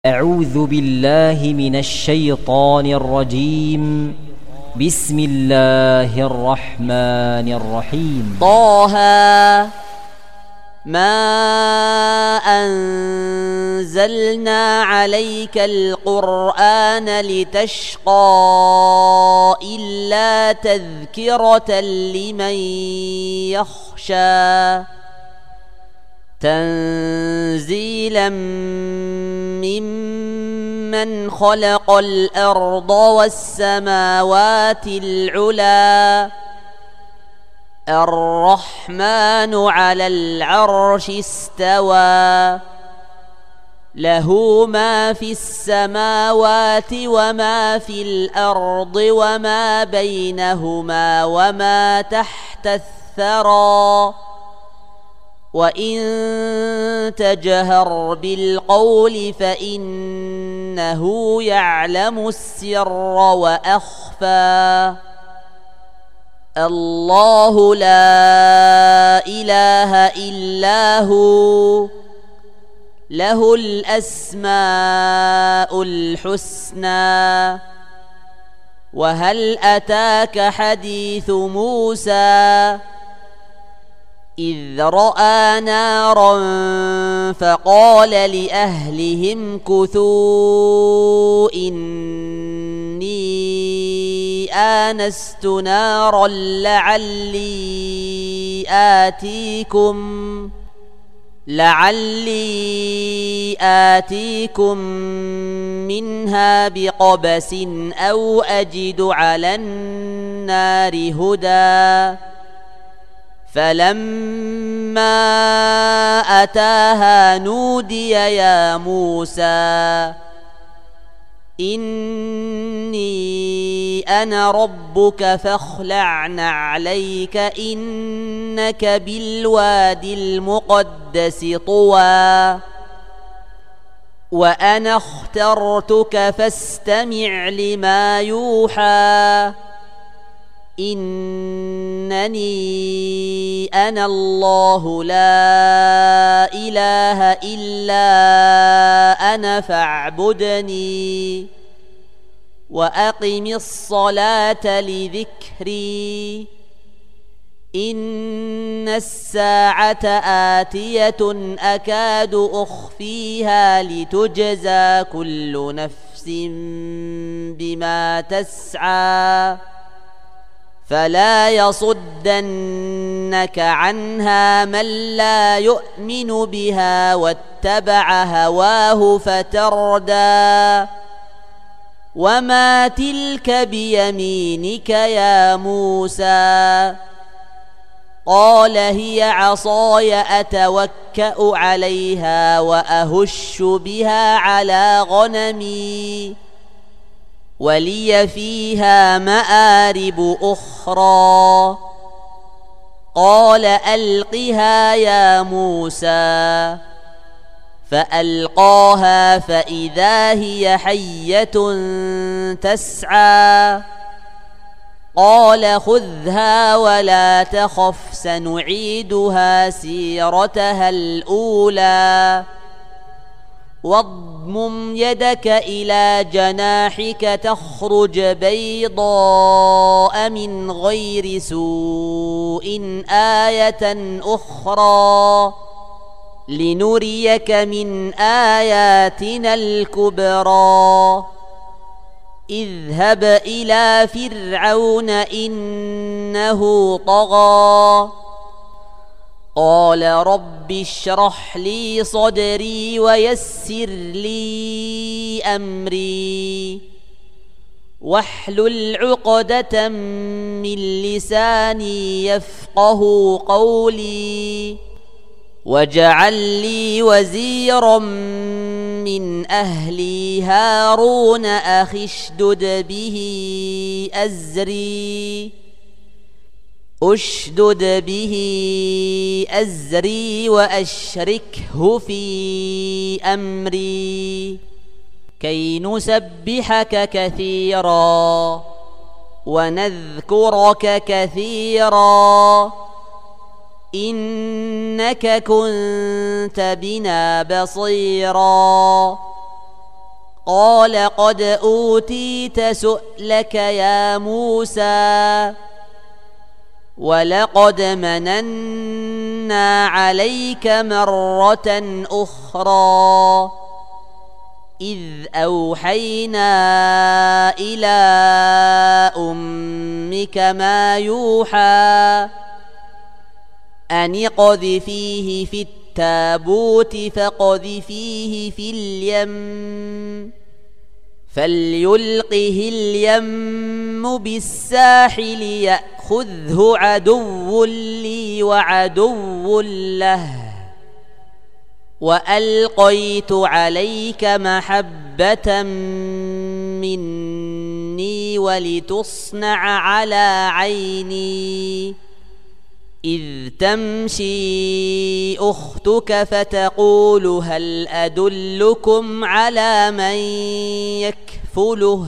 أعوذ بالله من الشيطان الرجيم. بسم الله الرحمن الرحيم. طه ما أنزلنا عليك القرآن لتشقى إلا تذكرة لمن يخشى تنزيلا ممن خلق الأرض والسماوات العلى الرحمن على العرش استوى له ما في السماوات وما في الأرض وما بينهما وما تحت الثرى وإن تجهر بالقول فإنه يعلم السر وأخفى الله لا إله إلا هو له الأسماء الحسنى وهل أتاك حديث موسى إذ رأى نارا فقال لأهلهم كثوا إني آنست نارا لعلي آتيكم منها بقبس أو أجد على النار هدى فلما أتاها نودي يا موسى إني أنا ربك فاخلع نعليك إنك بالوادي المقدس طوى وأنا اخترتك فاستمع لما يوحى إنني أنا الله لا إله إلا أنا فاعبدني وأقم الصلاة لذكري إن الساعة آتية أكاد أخفيها لتجزى كل نفس بما تسعى فلا يصدنك عنها من لا يؤمن بها واتبع هواه فتردى وما تلك بيمينك يا موسى قال هي عصاي أتوكأ عليها وأهش بها على غنمي ولي فيها مآرب أخرى قال ألقها يا موسى فألقاها فإذا هي حية تسعى قال خذها ولا تخف سنعيدها سيرتها الأولى واضمم يدك إلى جناحك تخرج بيضاء من غير سوء آية أخرى لنريك من آياتنا الكبرى اذهب إلى فرعون إنه طغى قال رب اشرح لي صدري ويسر لي أمري واحلل عقدة من لساني يفقه قولي واجعل لي وزيرا من أهلي هارون أخي اشدد به أزري وأشركه في أمري كي نسبحك كثيرا ونذكرك كثيرا إنك كنت بنا بصيرا قال قد أوتيت سؤلك يا موسى ولقد مننا عليك مرة أخرى إذ أوحينا إلى أمك ما يوحى أن اقذفيه في التابوت فاقذفيه في اليم فليلقه اليم بالساحل يأخذه عدو لي وعدو له وألقيت عليك محبة مني ولتصنع على عيني إذ تمشي أختك فتقول هل أدلكم على من يكفله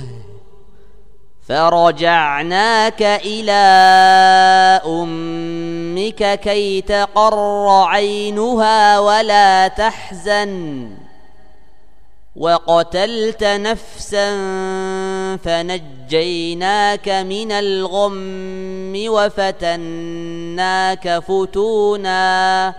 فرجعناك إلى أمك كي تقر عينها ولا تحزن وقتلت نفسا فنجيناك من الغم وفتناك فتونا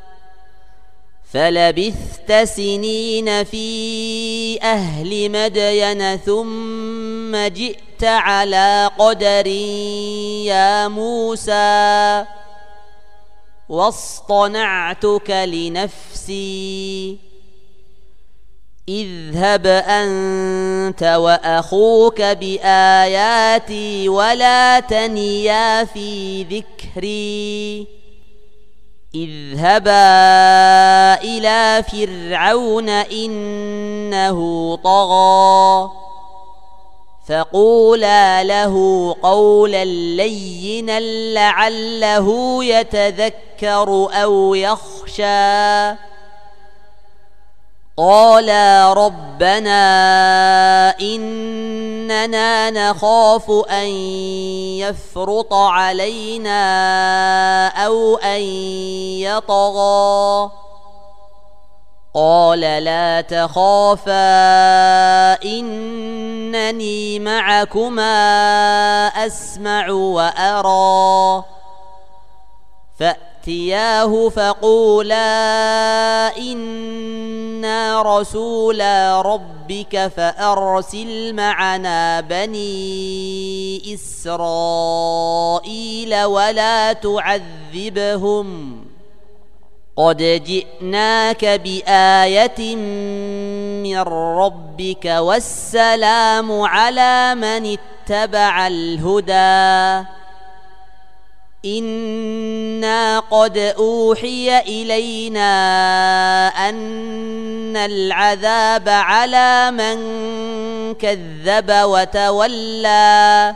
فلبثت سنين في أهل مدين ثم جئت على قدر يا موسى واصطنعتك لنفسي اذهب أنت وأخوك بآياتي ولا تنيا في ذكري اذهبا إلى فرعون إنه طغى فقولا له قولا لينا لعله يتذكر أو يخشى قالا ربنا إننا نخاف أن يفرط علينا أو أن يطغى قال لا تخافا إنني معكما أسمع وأرى فأتياه فقولا إنا رسولا ربك فأرسل معنا بني إسرائيل ولا تعذبهم قد جئناك بآية من ربك والسلام على من اتبع الهدى إنا قد أوحي إلينا أن العذاب على من كذب وتولى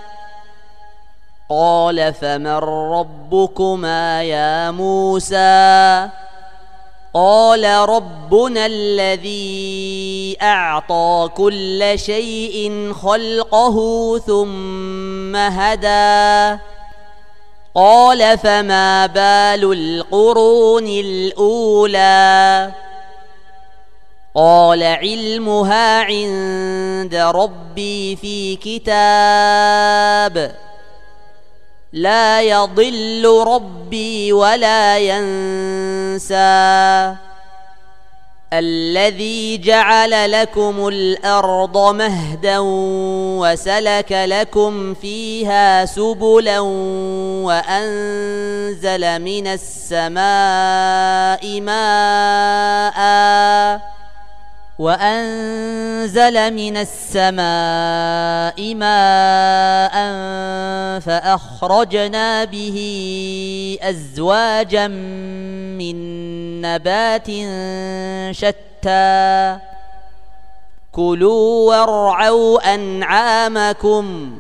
قال فمن ربكما يا موسى قال ربنا الذي أعطى كل شيء خلقه ثم هدى قال فما بال القرون الأولى قال علمها عند ربي في كتاب لا يضل ربي ولا ينسى الذي جعل لكم الأرض مهدا وسلك لكم فيها سبلا وأنزل من السماء ماء فأخرجنا به أزواجا من نبات شتى كلوا وارعوا أنعامكم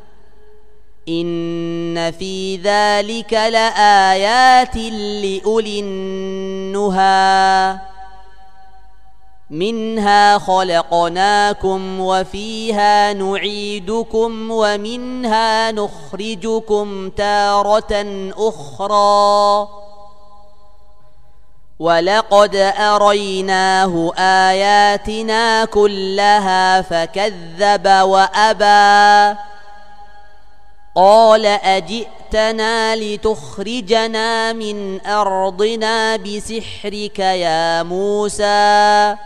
إن في ذلك لآيات لأولي النهى منها خلقناكم وفيها نعيدكم ومنها نخرجكم تارة أخرى ولقد أريناه آياتنا كلها فكذب وأبى قال أجئتنا لتخرجنا من أرضنا بسحرك يا موسى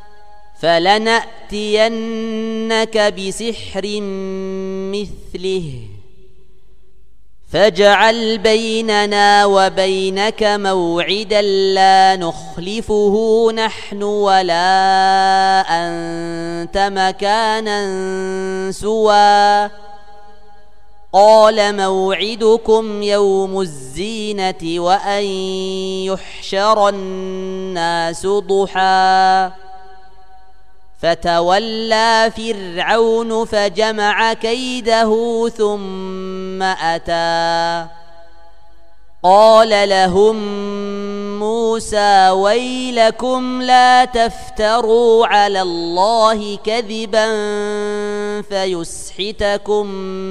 فلنأتينك بسحر مثله فاجعل بيننا وبينك موعدا لا نخلفه نحن ولا أنت مكانا سوى قال موعدكم يوم الزينة وأن يحشر الناس ضحى فتولى فرعون فجمع كيده ثم أتى قال لهم موسى ويلكم لا تفتروا على الله كذبا فيسحتكم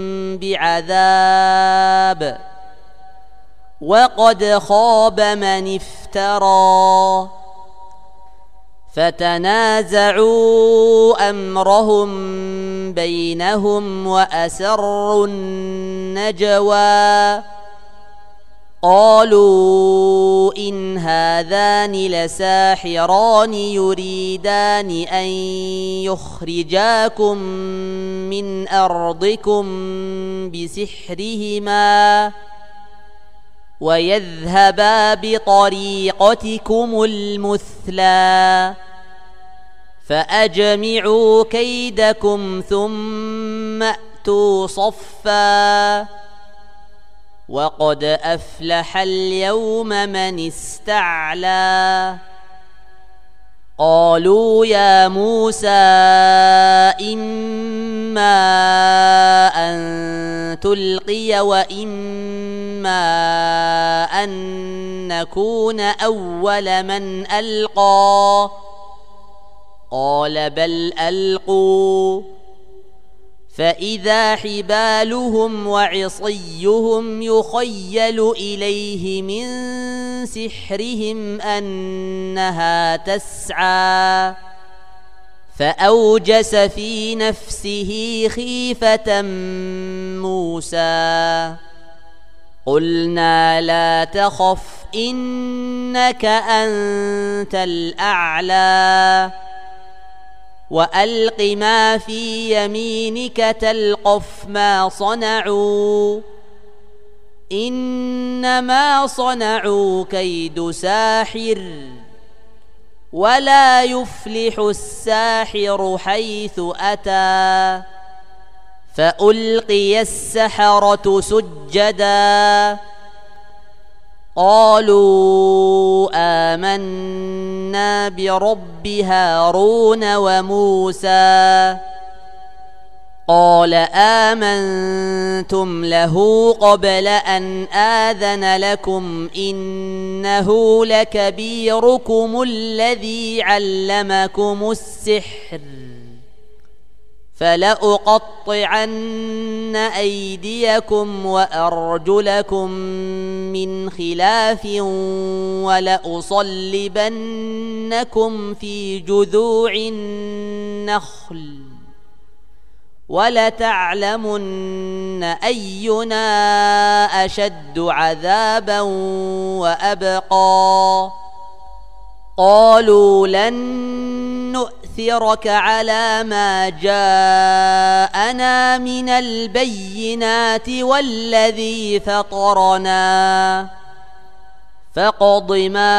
بعذاب وقد خاب من افترى فتنازعوا أمرهم بينهم وأسروا النجوى قالوا إن هذان لساحران يريدان أن يخرجاكم من أرضكم بسحرهما ويذهبا بطريقتكم المثلى فأجمعوا كيدكم ثم أتوا صفا وقد أفلح اليوم من استعلى قالوا يا موسى إما أن تلقي وإما أن نكون أول من ألقى قال بل ألقوا فإذا حبالهم وعصيهم يخيل إليه من سحرهم أنها تسعى فأوجس في نفسه خيفة موسى قلنا لا تخف إنك أنت الأعلى وألق ما في يمينك تلقف ما صنعوا إنما صنعوا كيد ساحر ولا يفلح الساحر حيث أتى فألقي السحرة سجدا قالوا آمنا برب هارون وموسى قال آمنتم له قبل أن آذن لكم إنه لكبيركم الذي علمكم السحر فلأقطعن أيديكم وأرجلكم من خلاف ولأصلبنكم في جذوع النخل ولتعلمن أينا أشد عذابا وأبقى قالوا لن نؤثرك على ما جاءنا من البينات والذي فطرنا فاقض ما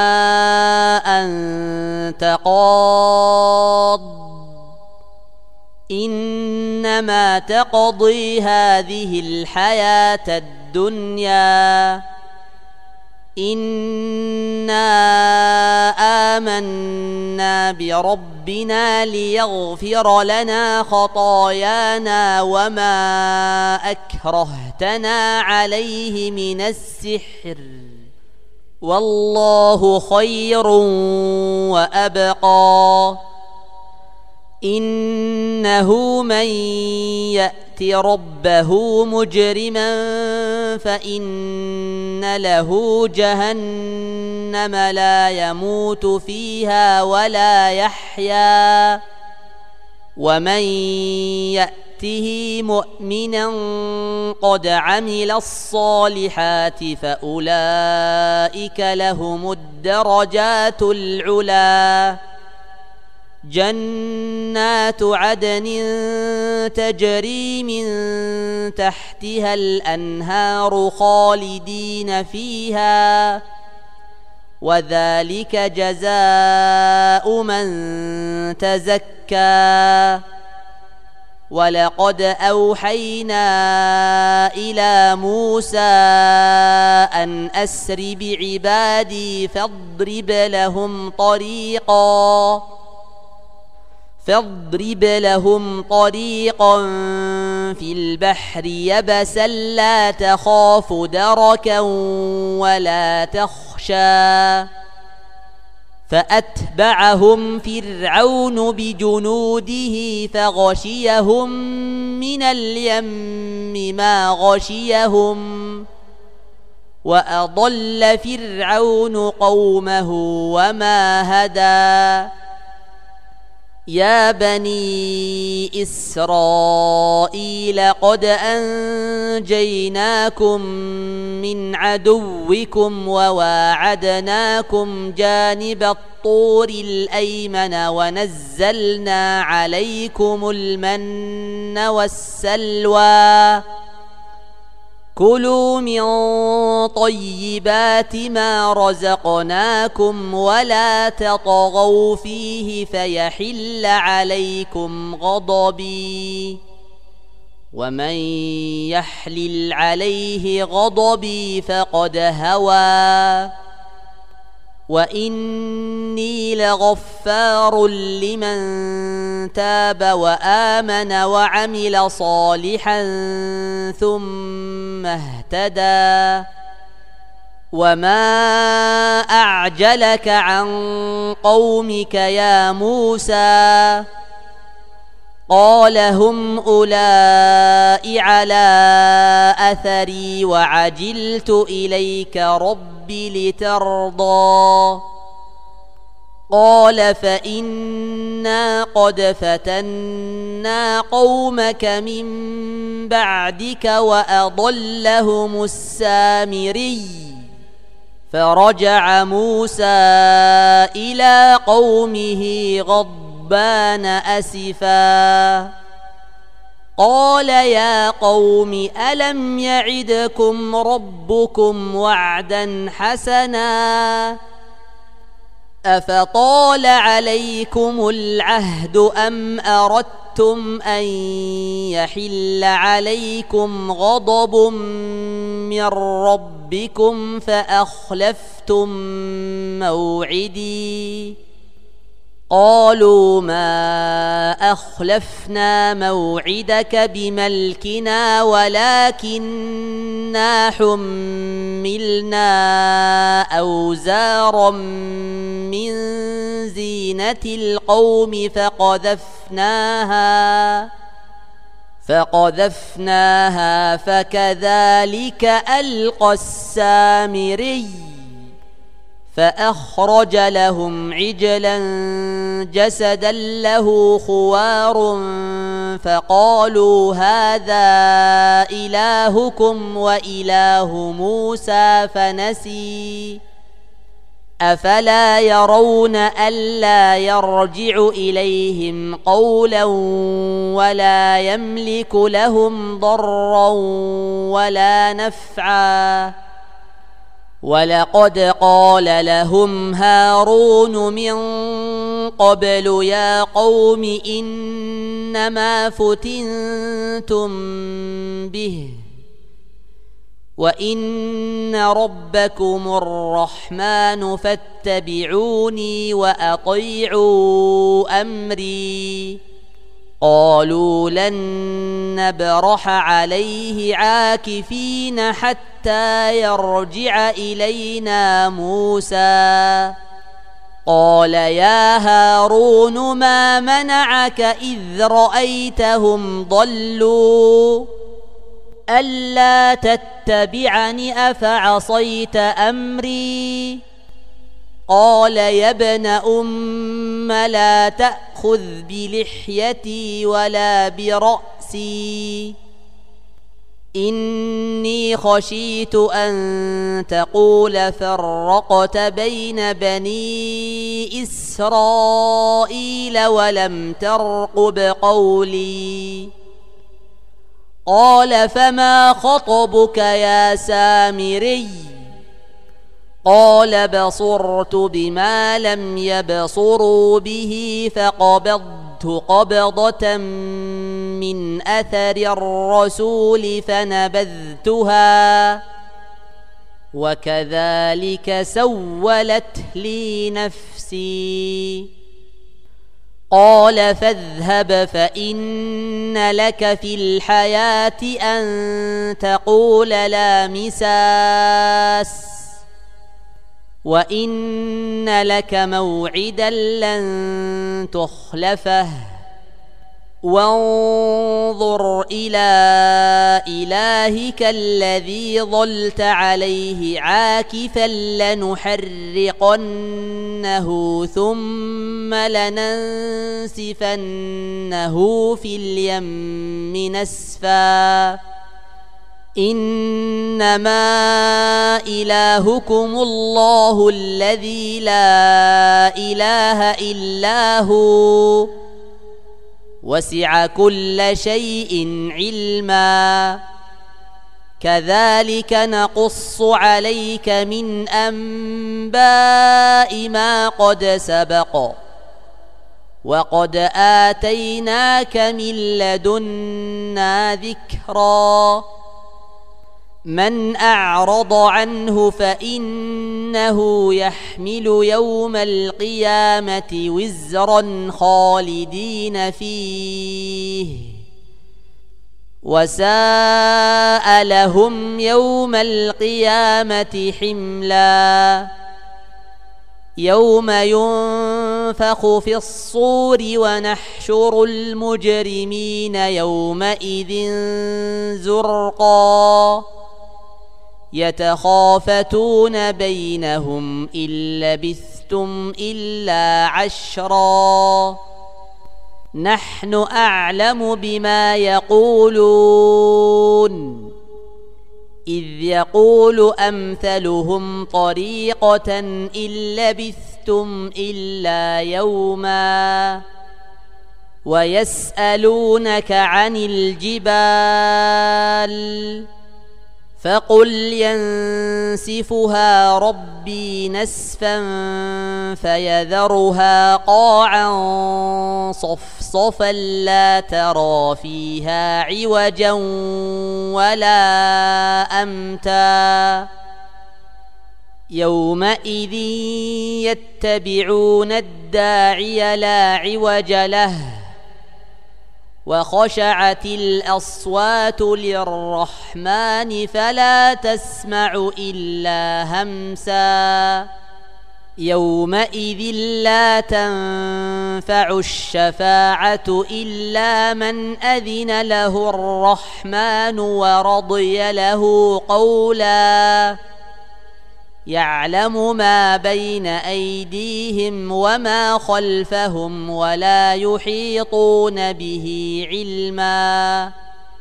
أنت قاض إنما تقضي هذه الحياة الدنيا إنا آمنا بربنا ليغفر لنا خطايانا وما أكرهتنا عليه من السحر والله خير وأبقى إنه من يأت ربه مجرما فإن له جهنم جهنم لا يموت فيها ولا يحيا ومن يأته مؤمنا قد عمل الصالحات فأولئك لهم الدرجات العلى جنات عدن تجري من تحتها الأنهار خالدين فيها وذلك جزاء من تزكى ولقد أوحينا إلى موسى أن أسر بعبادي فاضرب لهم طريقا في البحر يبسا لا تخاف دركا ولا تخشى فأتبعهم فرعون بجنوده فغشيهم من اليم ما غشيهم وأضل فرعون قومه وما هدى يا بني إسرائيل قد أنجيناكم من عدوكم وواعدناكم جانب الطور الأيمن ونزلنا عليكم المن والسلوى كلوا من طيبات ما رزقناكم ولا تطغوا فيه فيحل عليكم غضبي ومن يحلل عليه غضبي فقد هوى وإني لغفار لمن تاب وآمن وعمل صالحا ثم اهتدى وما أعجلك عن قومك يا موسى قال هم أولئك على أثري وعجلت إليك ربي لترضى قال فإنا قد فتنا قومك من بعدك وأضلهم السامري فرجع موسى إلى قومه غضبان أسفا قال يا قوم ألم يعدكم ربكم وعدا حسنا أفطال عليكم العهد أم أردتم أن يحل عليكم غضب من ربكم فأخلفتم موعدي قالوا ما أخلفنا موعدك بملكنا ولكننا حملنا أوزارا من زينة القوم فقذفناها فكذلك ألقى السامري فأخرج لهم عجلا جسدا له خوار فقالوا هذا إلهكم وإله موسى فنسي أفلا يرون ألا يرجع إليهم قولا ولا يملك لهم ضرا ولا نفعا ولقد قال لهم هارون من قبل يا قوم إنما فتنتم به وإن ربكم الرحمن فاتبعوني وأطيعوا أمري قالوا لن نبرح عليه عاكفين حتى يرجع إلينا موسى قال يا هارون ما منعك إذ رأيتهم ضلوا ألا تتبعني أفعصيت أمري قال يا ابن لا تأخذ بلحيتي ولا برأسي إني خشيت أن تقول فرقت بين بني إسرائيل ولم ترقب قولي قال فما خطبك يا سامري قال بصرت بما لم يبصروا به فقبضت قبضة من أثر الرسول فنبذتها وكذلك سولت لي نفسي قال فاذهب فإن لك في الحياة أن تقول لا مساس وإن لك موعدا لن تخلفه وانظر إلى إلهك الذي ظلت عليه عاكفا لنحرقنه ثم لننسفنه في اليم نسفا إنما إلهكم الله الذي لا إله إلا هو وسع كل شيء علما كذلك نقص عليك من أنباء ما قد سبق وقد آتيناك من لدنا ذكرا من أعرض عنه فإنه يحمل يوم القيامة وزرا خالدين فيه وساء لهم يوم القيامة حملا يوم ينفخ في الصور ونحشر المجرمين يومئذ زرقا يتخافتون بينهم إن لبثتم إلا عشرا نحن أعلم بما يقولون إذ يقول أمثلهم طريقة إن لبثتم إلا يوما ويسألونك عن الجبال فقل ينسفها ربي نسفا فيذرها قاعا صفصفا لا ترى فيها عوجا ولا أمتا يومئذ يتبعون الداعي لا عوج له وخشعت الأصوات للرحمن فلا تسمع إلا همسا يومئذ لا تنفع الشفاعة إلا من أذن له الرحمن ورضي له قولا يعلم ما بين أيديهم وما خلفهم ولا يحيطون به علما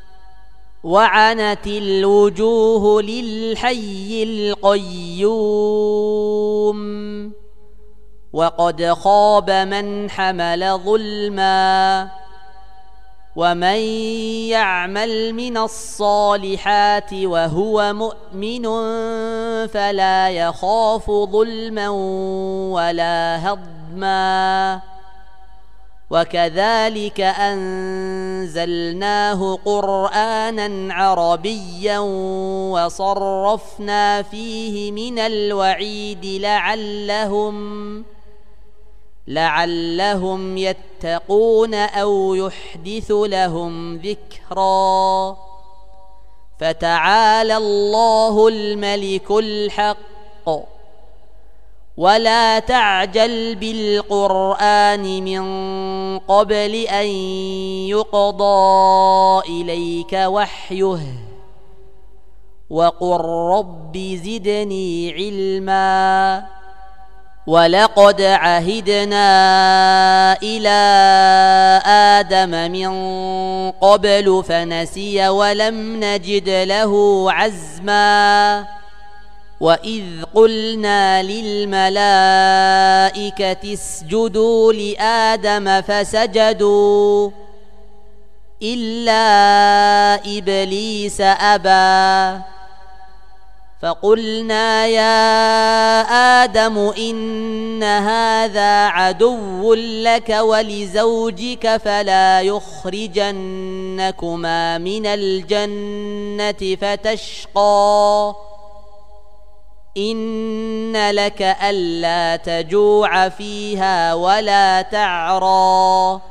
وعنت الوجوه للحي القيوم وقد خاب من حمل ظلما ومن يعمل من الصالحات وهو مؤمن فلا يخاف ظلما ولا هضما وكذلك أنزلناه قرآنا عربيا وصرفنا فيه من الوعيد لعلهم يتقون أو يحدث لهم ذكرا فتعالى الله الملك الحق ولا تعجل بالقرآن من قبل أن يقضى إليك وحيه وقل رب زدني علما ولقد عهدنا إلى آدم من قبل فنسي ولم نجد له عزما وإذ قلنا للملائكة اسجدوا لآدم فسجدوا إلا إبليس أبى فقلنا يا آدم إن هذا عدو لك ولزوجك فلا يخرجنكما من الجنة فتشقى إن لك ألا تجوع فيها ولا تعرى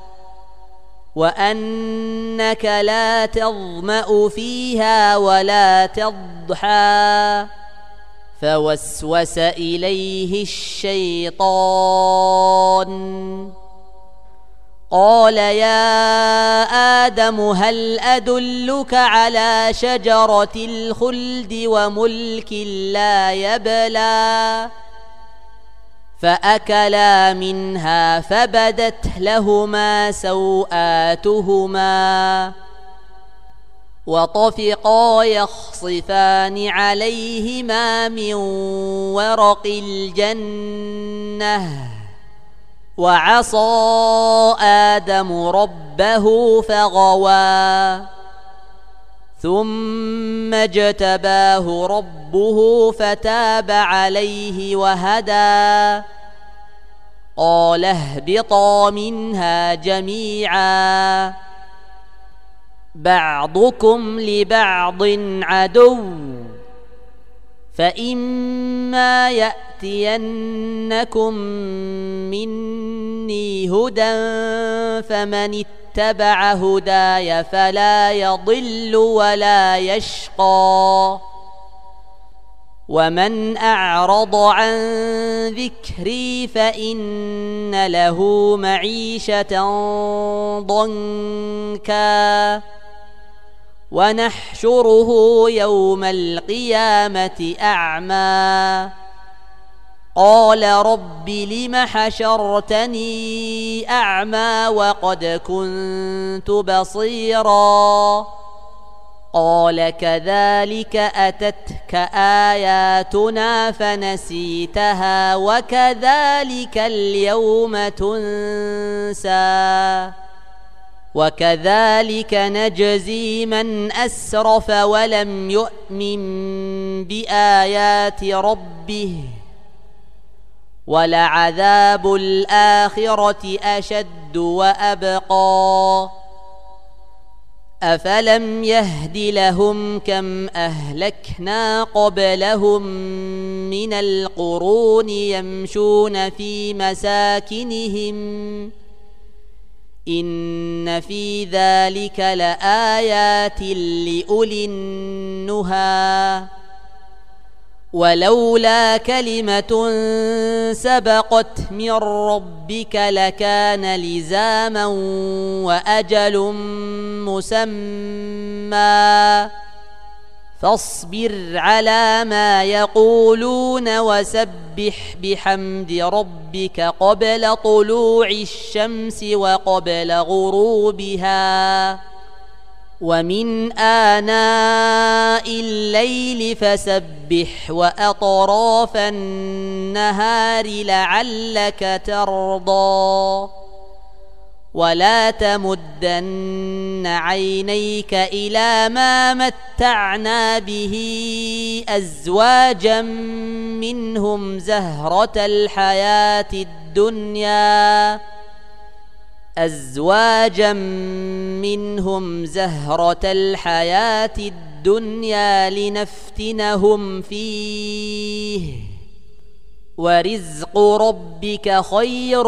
وأنك لا تظمأ فيها ولا تضحى فوسوس إليه الشيطان قال يا آدم هل أدلك على شجرة الخلد وملك لا يبلى فأكلا منها فبدت لهما سوآتهما وطفقا يخصفان عليهما من ورق الجنة وعصى آدم ربه فغوى ثم اجتباه ربه فتاب عليه وهدى قال اهبطا منها جميعا بعضكم لبعض عدو فإما يأتينكم مني هدى فمن اتبع هداي فلا يضل ولا يشقى ومن أعرض عن ذكري فإن له معيشة ضنكا ونحشره يوم القيامة أعمى قال رب لم حشرتني أعمى وقد كنت بصيرا قال كذلك أتتك آياتنا فنسيتها وكذلك اليوم تنسى وكذلك نجزي من أسرف ولم يؤمن بآيات ربه ولعذاب الآخرة أشد وأبقى أفلم يهد لهم كم أهلكنا قبلهم من القرون يمشون في مساكنهم إن في ذلك لآيات لأولي النهى ولولا كلمة سبقت من ربك لكان لزاما وأجل مسمى فاصبر على ما يقولون وسبح بحمد ربك قبل طلوع الشمس وقبل غروبها ومن آناء الليل فسبح وأطراف النهار لعلك ترضى ولا تمدن عينيك إلى ما متعنا به أزواجا منهم زهرة الحياة الدنيا لنفتنهم فيه ورزق ربك خير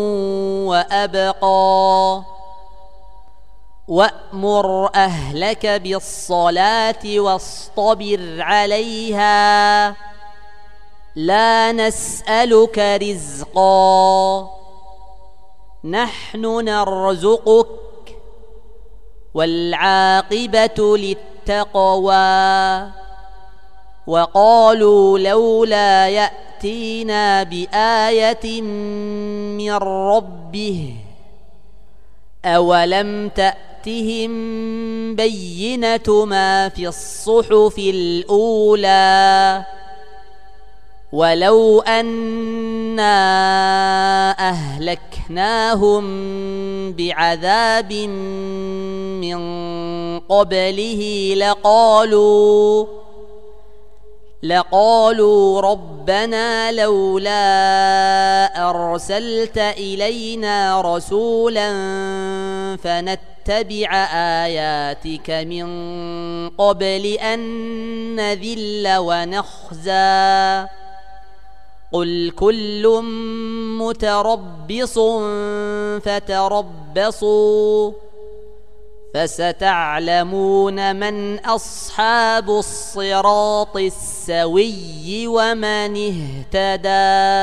وأبقى وأمر أهلك بالصلاة واصطبر عليها لا نسألك رزقا نحن نرزقك والعاقبة للتقوى وقالوا لولا يأتينا يأتينا بآية من ربه أولم تأتهم بينة ما في الصحف الأولى ولو أنا أهلكناهم بعذاب من قبله لقالوا ربنا لولا أرسلت إلينا رسولا فنتبع آياتك من قبل أن نذل ونخزى قل كل متربص فتربصوا فستعلمون من أصحاب الصراط السوي ومن اهتدى.